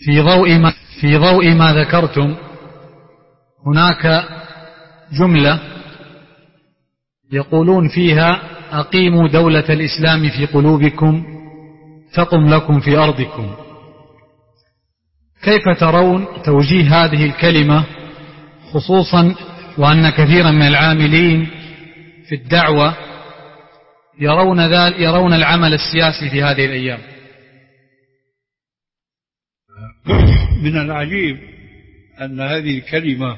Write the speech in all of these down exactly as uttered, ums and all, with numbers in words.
في ضوء ما, في ضوء ما ذكرتم، هناك جملة يقولون فيها: أقيموا دولة الإسلام في قلوبكم تقم لكم في أرضكم. كيف ترون توجيه هذه الكلمة، خصوصا وأن كثيرا من العاملين في الدعوة يرون ذلك يرون العمل السياسي في هذه الأيام؟ من العجيب أن هذه الكلمة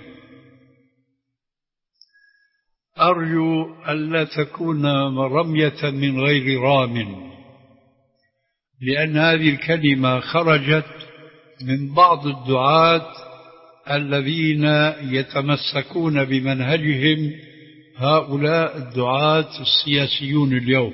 أرجو ألا تكون رمية من غير رام، لأن هذه الكلمة خرجت من بعض الدعاة الذين يتمسكون بمنهجهم هؤلاء الدعاة السياسيون اليوم.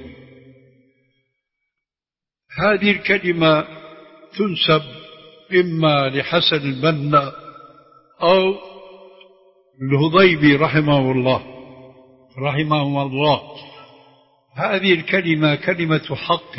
هذه الكلمة تنسب إما لحسن البنا أو الهضيبي رحمه الله رحمهم الله. هذه الكلمة كلمة حق،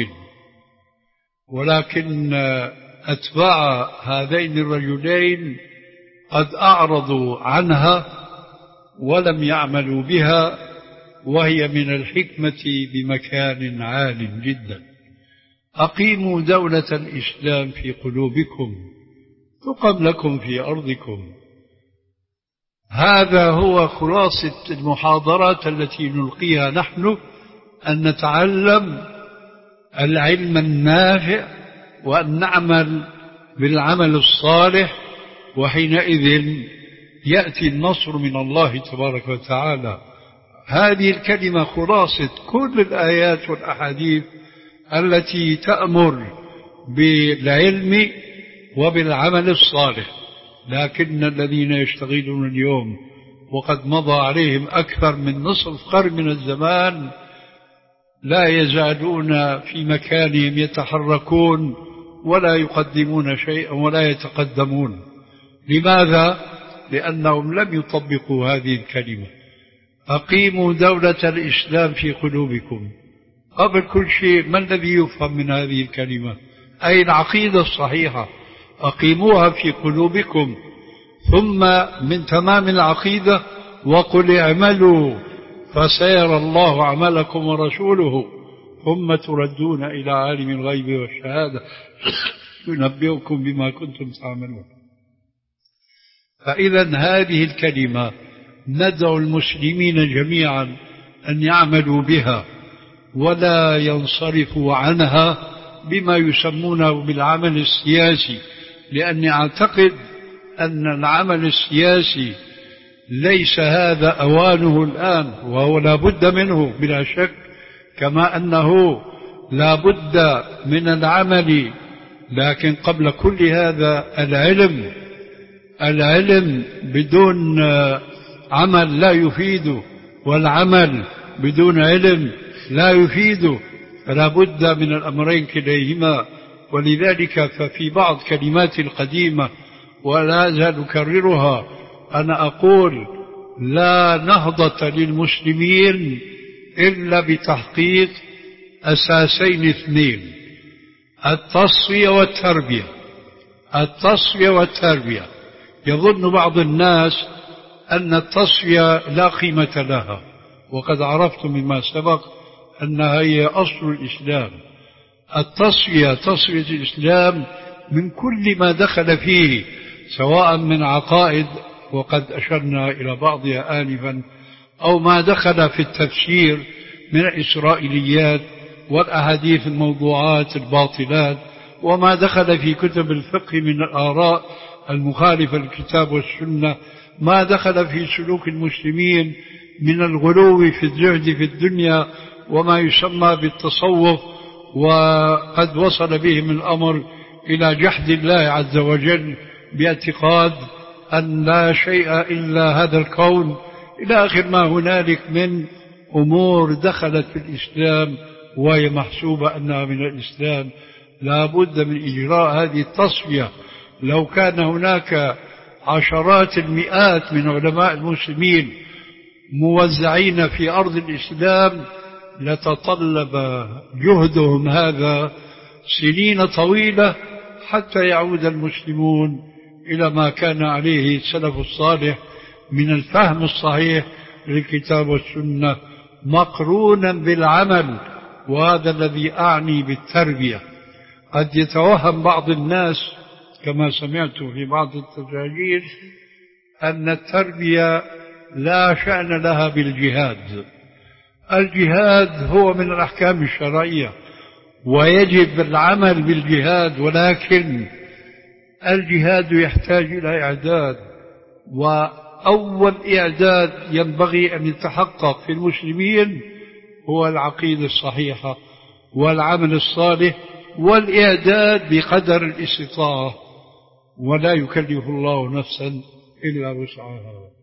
ولكن أتباع هذين الرجلين قد أعرضوا عنها ولم يعملوا بها، وهي من الحكمة بمكان عال جدا. أقيموا دولة الإسلام في قلوبكم تقم لكم في أرضكم. هذا هو خلاصة المحاضرات التي نلقيها نحن، أن نتعلم العلم النافع وأن نعمل بالعمل الصالح، وحينئذ يأتي النصر من الله تبارك وتعالى. هذه الكلمة خلاصة كل الآيات والأحاديث التي تأمر بالعلم وبالعمل الصالح. لكن الذين يشتغلون اليوم وقد مضى عليهم أكثر من نصف قرن من الزمان لا يزالون في مكانهم يتحركون ولا يقدمون شيئا ولا يتقدمون. لماذا؟ لأنهم لم يطبقوا هذه الكلمة. أقيموا دولة الإسلام في قلوبكم. قبل كل شيء ما الذي يفهم من هذه الكلمة؟ أي العقيدة الصحيحة، أقيموها في قلوبكم. ثم من تمام العقيدة: وقل اعملوا فسيرى الله عملكم ورسوله ثم تردون إلى عالم الغيب والشهادة ينبئكم بما كنتم تعملون. فإذا هذه الكلمة ندعو المسلمين جميعا أن يعملوا بها ولا ينصرفوا عنها بما يسمونه بالعمل السياسي، لأني أعتقد أن العمل السياسي ليس هذا أوانه الآن، وهو لا بد منه بلا شك، كما أنه لا بد من العمل. لكن قبل كل هذا العلم. العلم بدون عمل لا يفيد، والعمل بدون علم لا يفيد، فلا بد من الأمرين كليهما. ولذلك ففي بعض كلمات القديمة ولا أزال أكررها أنا أقول: لا نهضة للمسلمين إلا بتحقيق أساسين اثنين: التصفية والتربية. التصفية والتربية. يظن بعض الناس أن التصفية لا قيمة لها، وقد عرفت مما سبق أنها هي أصل الإسلام. التصفية تصفية الإسلام من كل ما دخل فيه، سواء من عقائد وقد أشرنا إلى بعضها آنفا، أو ما دخل في التفسير من الإسرائيليات والأحاديث الموضوعات الباطلات، وما دخل في كتب الفقه من الآراء المخالفة للكتاب والسنة، ما دخل في سلوك المسلمين من الغلو في الزهد في الدنيا وما يسمى بالتصوف، وقد وصل بهم الأمر إلى جحد الله عز وجل باعتقاد أن لا شيء إلا هذا الكون، إلى آخر ما هنالك من أمور دخلت في الإسلام وهي محسوبة أنها من الإسلام. لا بد من إجراء هذه التصفية. لو كان هناك عشرات المئات من علماء المسلمين موزعين في أرض الإسلام لتطلب جهدهم هذا سنين طويلة حتى يعود المسلمون إلى ما كان عليه السلف الصالح من الفهم الصحيح للكتاب والسنة مقرونا بالعمل. وهذا الذي أعني بالتربية. قد يتوهم بعض الناس كما سمعت في بعض التساجيل أن التربية لا شأن لها بالجهاد. الجهاد هو من الأحكام الشرعية ويجب العمل بالجهاد، ولكن الجهاد يحتاج إلى إعداد، وأول إعداد ينبغي أن يتحقق في المسلمين هو العقيدة الصحيحة والعمل الصالح والإعداد بقدر الاستطاعة، ولا يكلف الله نفسا إلا وسعها.